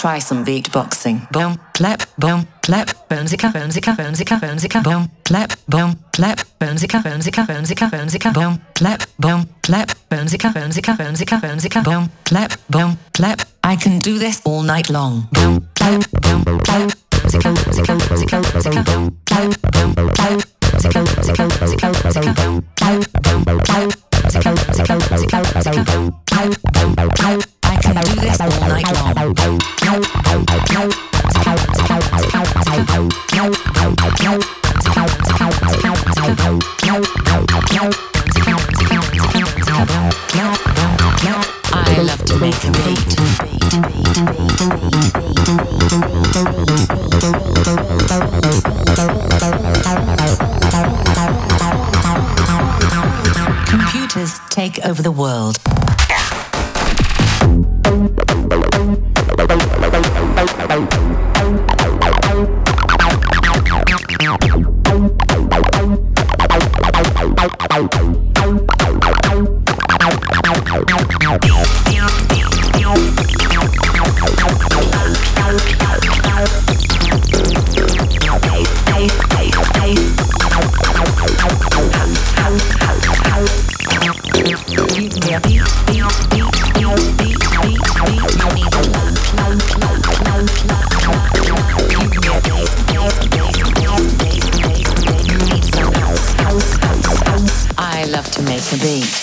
try some beatboxing. Boom, plap, boom, plap, boomzika, boomzika, boomzika, boomzika, boom, plap, boom, plap, boomzika, boomzika, boomzika, boomzika, boom, plap, boom, plap, boomzika, boomzika, boomzika, boomzika, boom, plap, boom, plap. I can do this all night long. Boom, plap, boom, plap, boomzika, boomzika, boomzika, boomzika, boom, plap, boom, plap, boomzika, boomzika, boomzika, boomzika, boom, plap, boom, plap. I can do this all night long. I love to make a beat. Computers take over the world. I love to make a beat.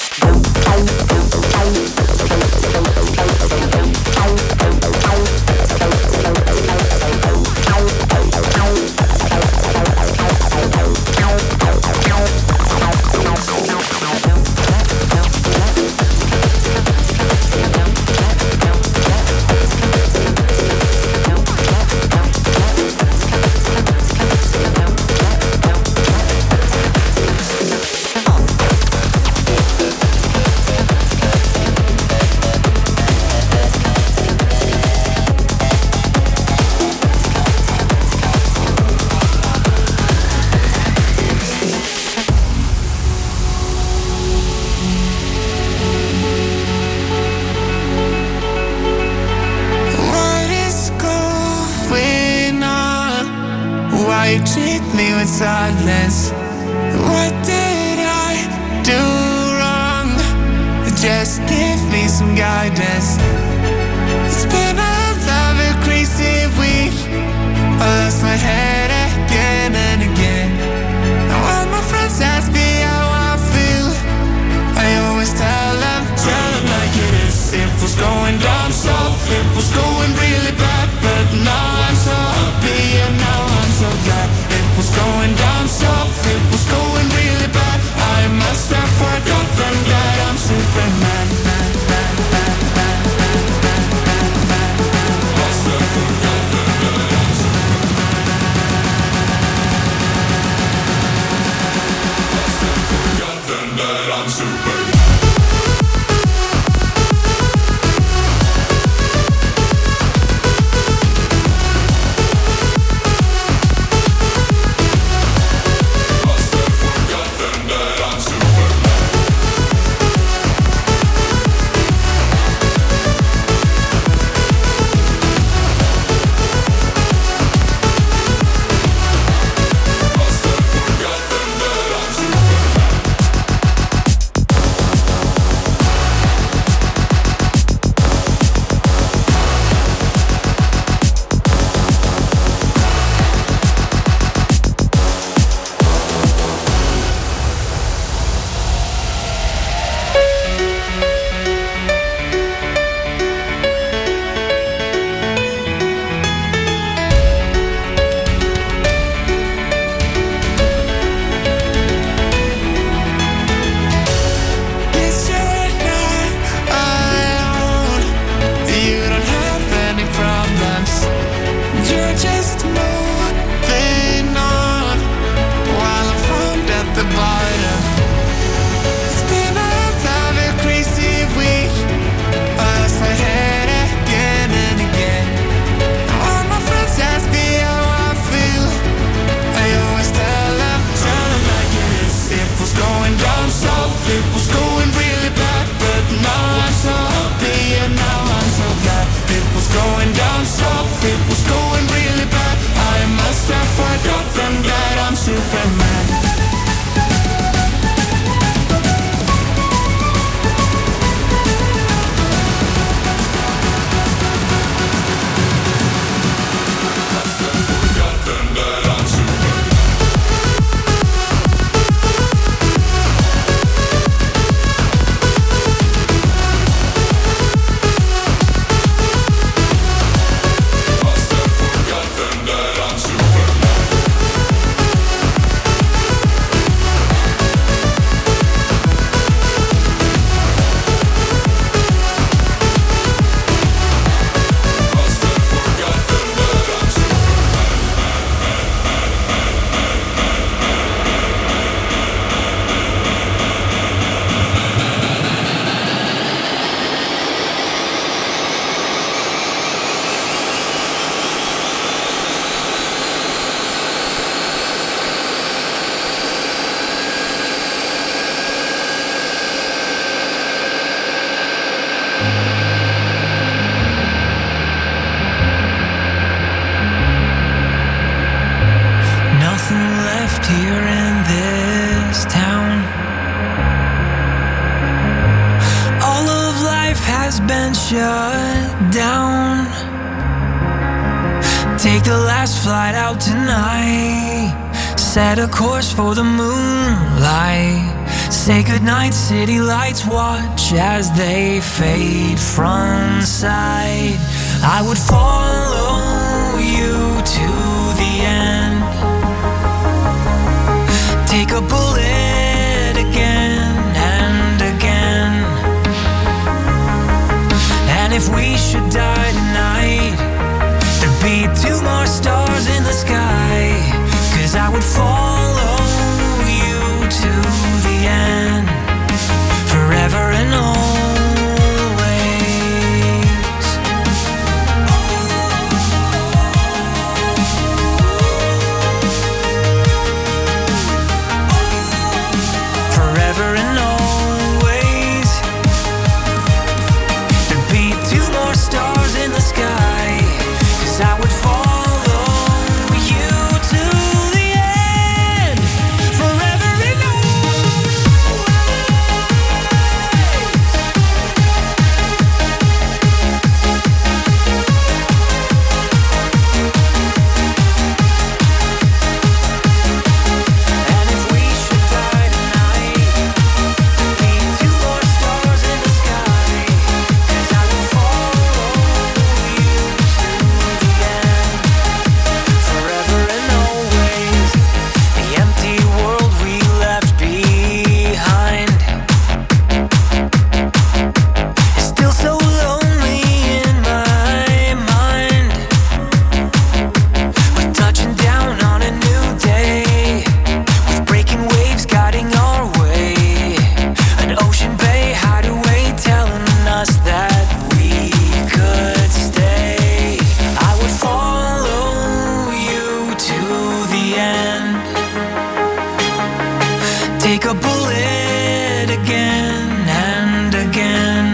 you treat me with sadness. What did I do wrong? Just give me some guidance. It's been a love a crazy week. I lost my head again and again. Now all my friends ask me how I feel. I always tell them, tell them like it is. It was going down south, it was going really bad, but now I'm so happy and now I'm so glad. It was going down south, it was going really bad. I must have forgotten that I'm Superman. nothing left here in this town. All of life has been shut down. Take the last flight out tonight. Set a course for the moonlight. Say goodnight, city lights. Watch as they fade from sight. I would follow you to the end. Take a bullet again and again. And if we should die tonight, there'd be two more stars in the sky. Cause I would follow you to the end, forever and always. Forever and always. There'd be two more stars in the sky. Cause I would follow you to the end, forever and And if we should die tonight, there'd be two more stars in the sky. Cause I would follow you to the end, forever and always. The empty world we left behind is still so lonely in my mind. We're touching down on a new day, with breaking waves guiding our way. An ocean bay hideaway telling us that we could stay. I would follow you to the end. Take a bullet again and again.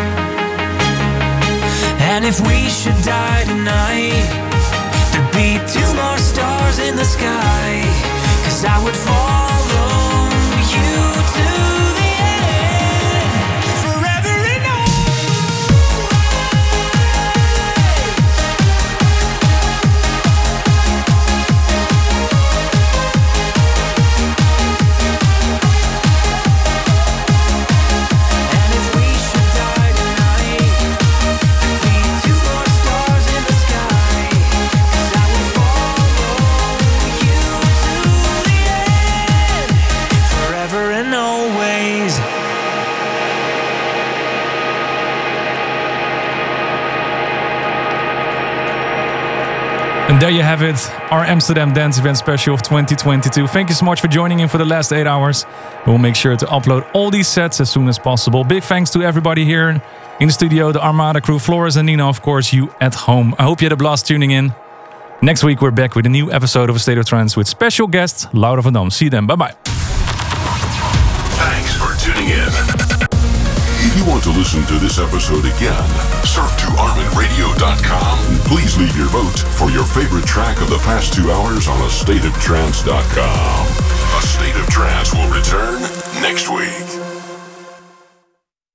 And if we should die tonight, there'd be two more stars in the sky. Cause I would follow you to the end, forever and And if we should die tonight, there'd be two more stars in the sky. Cause I would follow you to the end, forever and always. And there you have it, our Amsterdam Dance Event special of twenty twenty-two. Thank you so much for joining in for the last eight hours. We'll make sure to upload all these sets as soon as possible. Big thanks to everybody here in the studio, the Armada crew, Flores and Nina, of course, you at home. I hope you had a blast tuning in. Next week, we're back with a new episode of A State of Trance with special guest, Laura van Dam. See you then. Bye-bye. Thanks for tuning in. If you want to listen to this episode again, surf to armin radio dot com and please leave your vote for your favorite track of the past two hours on a state of trance dot com. A State of Trance